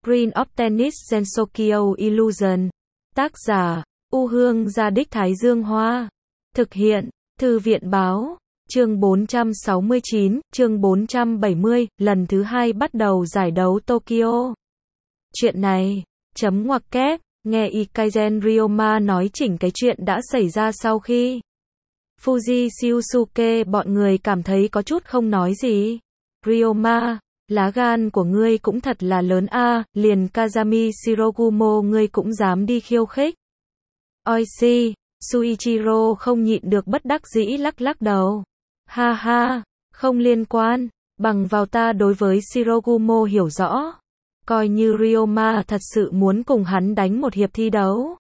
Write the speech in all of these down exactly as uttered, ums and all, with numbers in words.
Green of Tennis Gensokyo Illusion. Tác giả, U Hương Gia Đích Thái Dương Hoa. Thực hiện, Thư viện Báo. Chương bốn trăm sáu mươi chín, chương bốn trăm bảy mươi, lần thứ hai bắt đầu giải đấu Tokyo. Chuyện này, chấm ngoặc kép, nghe Ikagen Ryoma nói chỉnh cái chuyện đã xảy ra sau khi Fuji Shiosuke bọn người cảm thấy có chút không nói gì. Ryoma, lá gan của ngươi cũng thật là lớn a, liền Kazami Shirogumo ngươi cũng dám đi khiêu khích. Oishi, Suichiro không nhịn được bất đắc dĩ lắc lắc đầu. Ha ha, không liên quan, bằng vào ta đối với Shirogumo hiểu rõ. Coi như Ryoma thật sự muốn cùng hắn đánh một hiệp thi đấu,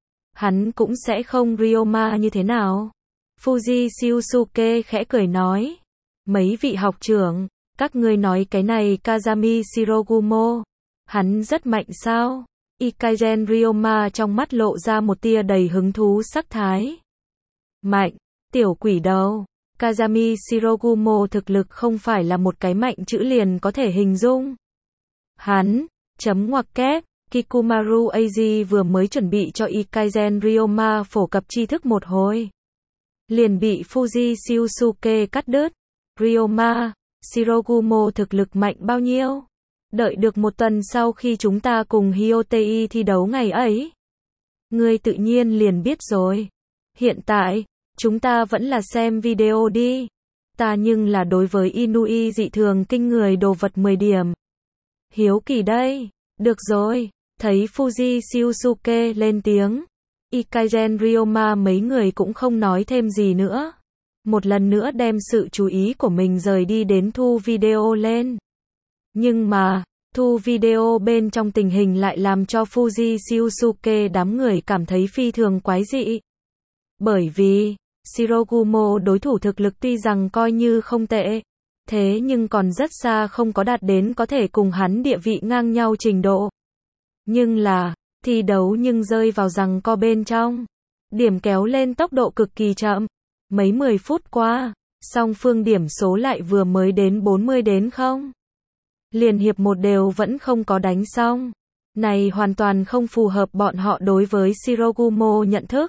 hắn cũng sẽ không Ryoma như thế nào. Fuji Shiosuke khẽ cười nói. Mấy vị học trưởng, các ngươi nói cái này Kazami Shirogumo, hắn rất mạnh sao? Ikagen Ryoma trong mắt lộ ra một tia đầy hứng thú sắc thái. Mạnh, tiểu quỷ đầu. Kazami Shirogumo thực lực không phải là một cái mạnh chữ liền có thể hình dung. Hắn, chấm ngoặc kép, Kikumaru Eiji vừa mới chuẩn bị cho Ikagen Ryoma phổ cập tri thức một hồi, liền bị Fuji Shiosuke cắt đứt. Ryoma, Shirogumo thực lực mạnh bao nhiêu? Đợi được một tuần sau khi chúng ta cùng Hyotei thi đấu ngày ấy, ngươi tự nhiên liền biết rồi. Hiện tại, chúng ta vẫn là xem video đi. Ta nhưng là đối với Inui dị thường kinh người đồ vật mười điểm. Hiếu kỳ đây. Được rồi, thấy Fuji Shiosuke lên tiếng, Ikagen Ryoma mấy người cũng không nói thêm gì nữa. Một lần nữa đem sự chú ý của mình rời đi đến thu video lên. Nhưng mà, thu video bên trong tình hình lại làm cho Fuji Shiosuke đám người cảm thấy phi thường quái dị. Bởi vì, Shirogumo đối thủ thực lực tuy rằng coi như không tệ, thế nhưng còn rất xa không có đạt đến có thể cùng hắn địa vị ngang nhau trình độ. Nhưng là, thi đấu nhưng rơi vào giằng co bên trong. Điểm kéo lên tốc độ cực kỳ chậm. Mấy mười phút qua, song phương điểm số lại vừa mới đến bốn mươi đến không. Liền hiệp một đều vẫn không có đánh xong. Này hoàn toàn không phù hợp bọn họ đối với Shirogumo nhận thức.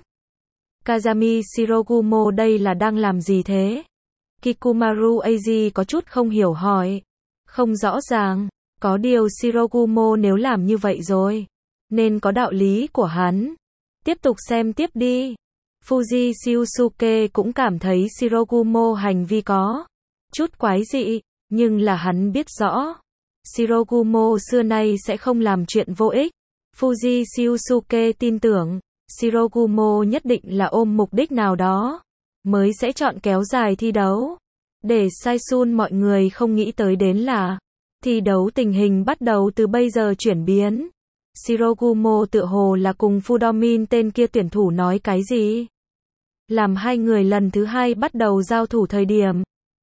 Kazami Shirogumo đây là đang làm gì thế? Kikumaru Eiji có chút không hiểu hỏi. Không rõ ràng, có điều Shirogumo nếu làm như vậy rồi, nên có đạo lý của hắn. Tiếp tục xem tiếp đi. Fuji Shiosuke cũng cảm thấy Shirogumo hành vi có chút quái dị, nhưng là hắn biết rõ, Shirogumo xưa nay sẽ không làm chuyện vô ích. Fuji Shiosuke tin tưởng, Shirogumo nhất định là ôm mục đích nào đó, mới sẽ chọn kéo dài thi đấu. Để Saisun mọi người không nghĩ tới đến là, thi đấu tình hình bắt đầu từ bây giờ chuyển biến. Shirogumo tựa hồ là cùng Fudomin tên kia tuyển thủ nói cái gì? Làm hai người lần thứ hai bắt đầu giao thủ thời điểm,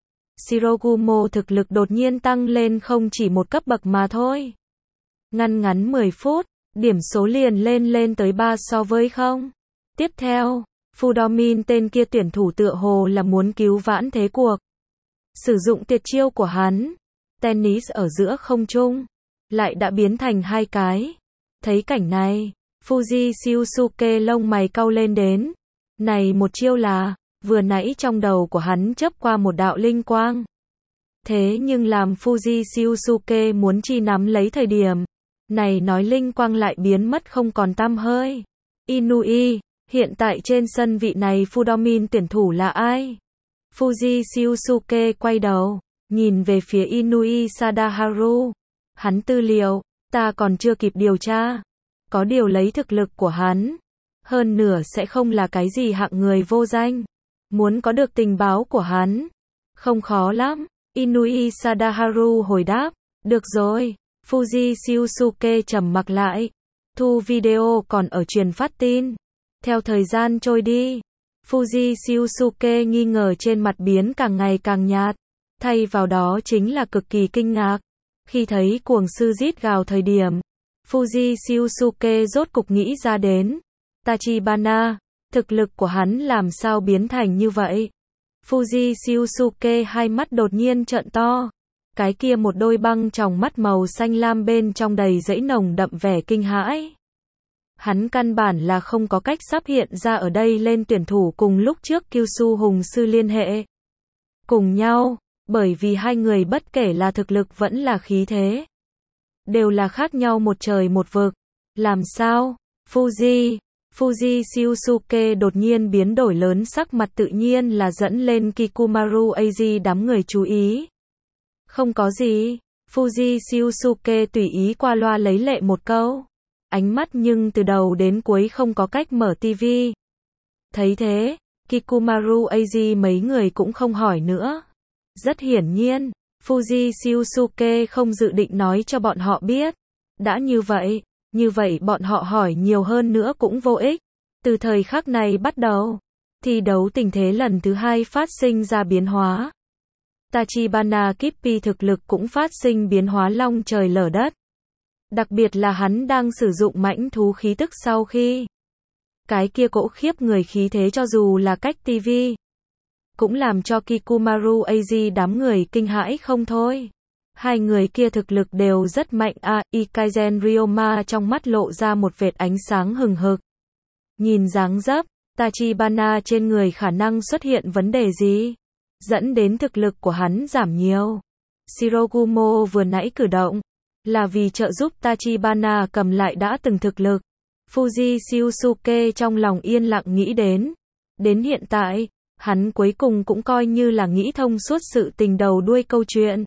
Shirogumo thực lực đột nhiên tăng lên không chỉ một cấp bậc mà thôi. Ngăn ngắn mười phút, điểm số liền lên lên tới ba so với không. Tiếp theo, Fudomin tên kia tuyển thủ tựa hồ là muốn cứu vãn thế cuộc. Sử dụng tuyệt chiêu của hắn, tennis ở giữa không trung, lại đã biến thành hai cái. Thấy cảnh này, Fuji Shiosuke lông mày cau lên đến. Này một chiêu là, vừa nãy trong đầu của hắn chớp qua một đạo linh quang. Thế nhưng làm Fuji Shiosuke muốn chi nắm lấy thời điểm, này nói linh quang lại biến mất không còn tăm hơi. Inui, hiện tại trên sân vị này Fudomin tuyển thủ là ai? Fuji Shiosuke quay đầu, nhìn về phía Inui Sadaharu. Hắn tư liệu, ta còn chưa kịp điều tra. Có điều lấy thực lực của hắn, hơn nửa sẽ không là cái gì hạng người vô danh. Muốn có được tình báo của hắn, không khó lắm. Inui Sadaharu hồi đáp, được rồi. Fuji Shiosuke trầm mặc lại. Thu video còn ở truyền phát tin. Theo thời gian trôi đi, Fuji Shiosuke nghi ngờ trên mặt biến càng ngày càng nhạt. Thay vào đó chính là cực kỳ kinh ngạc. Khi thấy cuồng sư rít gào thời điểm, Fuji Shiosuke rốt cục nghĩ ra đến. Tachibana, thực lực của hắn làm sao biến thành như vậy? Fuji Shiosuke hai mắt đột nhiên trợn to. Cái kia một đôi băng tròng mắt màu xanh lam bên trong đầy dẫy nồng đậm vẻ kinh hãi. Hắn căn bản là không có cách sắp hiện ra ở đây lên tuyển thủ cùng lúc trước Kyushu Hùng Sư liên hệ cùng nhau, bởi vì hai người bất kể là thực lực vẫn là khí thế, đều là khác nhau một trời một vực. Làm sao? Fuji, Fuji Shiosuke đột nhiên biến đổi lớn sắc mặt tự nhiên là dẫn lên Kikumaru Aji đám người chú ý. Không có gì, Fuji Shiosuke tùy ý qua loa lấy lệ một câu. Ánh mắt nhưng từ đầu đến cuối không có cách mở tivi. Thấy thế, Kikumaru Aji mấy người cũng không hỏi nữa. Rất hiển nhiên, Fuji Shiosuke không dự định nói cho bọn họ biết. Đã như vậy, như vậy bọn họ hỏi nhiều hơn nữa cũng vô ích. Từ thời khắc này bắt đầu, thi đấu tình thế lần thứ hai phát sinh ra biến hóa. Tachibana Kippi thực lực cũng phát sinh biến hóa long trời lở đất. Đặc biệt là hắn đang sử dụng mãnh thú khí tức sau khi cái kia cỗ khiếp người khí thế cho dù là cách tivi, cũng làm cho Kikumaru Aji đám người kinh hãi không thôi. Hai người kia thực lực đều rất mạnh a. À, Ikaizen Ryoma trong mắt lộ ra một vệt ánh sáng hừng hực. Nhìn dáng dấp, Tachibana trên người khả năng xuất hiện vấn đề gì, dẫn đến thực lực của hắn giảm nhiều. Shirogumo vừa nãy cử động, là vì trợ giúp Tachibana cầm lại đã từng thực lực. Fuji Shiosuke trong lòng yên lặng nghĩ đến. Đến hiện tại, hắn cuối cùng cũng coi như là nghĩ thông suốt sự tình đầu đuôi câu chuyện.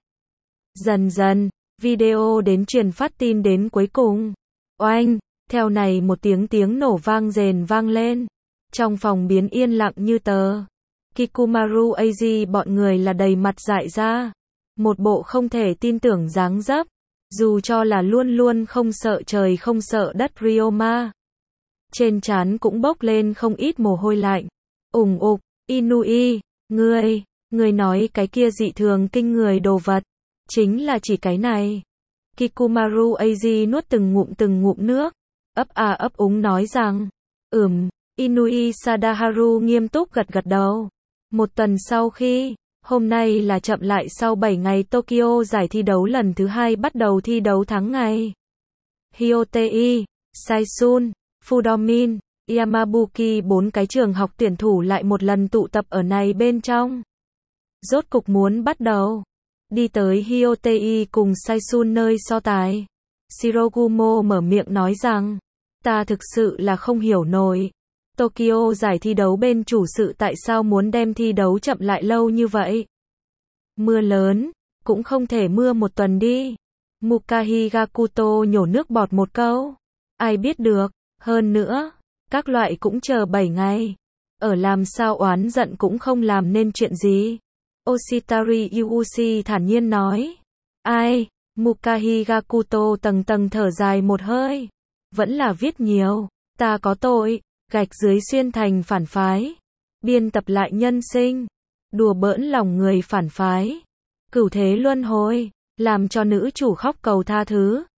Dần dần, video đến truyền phát tin đến cuối cùng. Oanh, theo này một tiếng tiếng nổ vang rền vang lên. Trong phòng biến yên lặng như tờ. Kikumaru Aji bọn người là đầy mặt dại ra. Một bộ không thể tin tưởng dáng dấp. Dù cho là luôn luôn không sợ trời không sợ đất Ryoma, trên trán cũng bốc lên không ít mồ hôi lạnh. Ủng ục, Inui, ngươi, ngươi nói cái kia dị thường kinh người đồ vật, chính là chỉ cái này. Kikumaru Aji nuốt từng ngụm từng ngụm nước, ấp à ấp úng nói rằng, ừm, Inui Sadaharu nghiêm túc gật gật đầu. Một tuần sau khi, hôm nay là chậm lại sau bảy ngày Tokyo giải thi đấu lần thứ hai bắt đầu thi đấu tháng ngày. Hyotei, Saisun, Fudomin, Yamabuki bốn cái trường học tuyển thủ lại một lần tụ tập ở này bên trong. Rốt cục muốn bắt đầu. Đi tới Hyotei cùng Saisun nơi so tài. Shirogumo mở miệng nói rằng, ta thực sự là không hiểu nổi. Tokyo giải thi đấu bên chủ sự tại sao muốn đem thi đấu chậm lại lâu như vậy? Mưa lớn, cũng không thể mưa một tuần đi. Mukahi Gakuto nhổ nước bọt một câu. Ai biết được, hơn nữa, các loại cũng chờ bảy ngày. Ở làm sao oán giận cũng không làm nên chuyện gì. Oshitari Yuushi thản nhiên nói. Ai, Mukahi Gakuto tầng tầng thở dài một hơi. Vẫn là viết nhiều, ta có tội. Gạch dưới xuyên thành phản phái, biên tập lại nhân sinh, đùa bỡn lòng người phản phái, cửu thế luân hồi, làm cho nữ chủ khóc cầu tha thứ.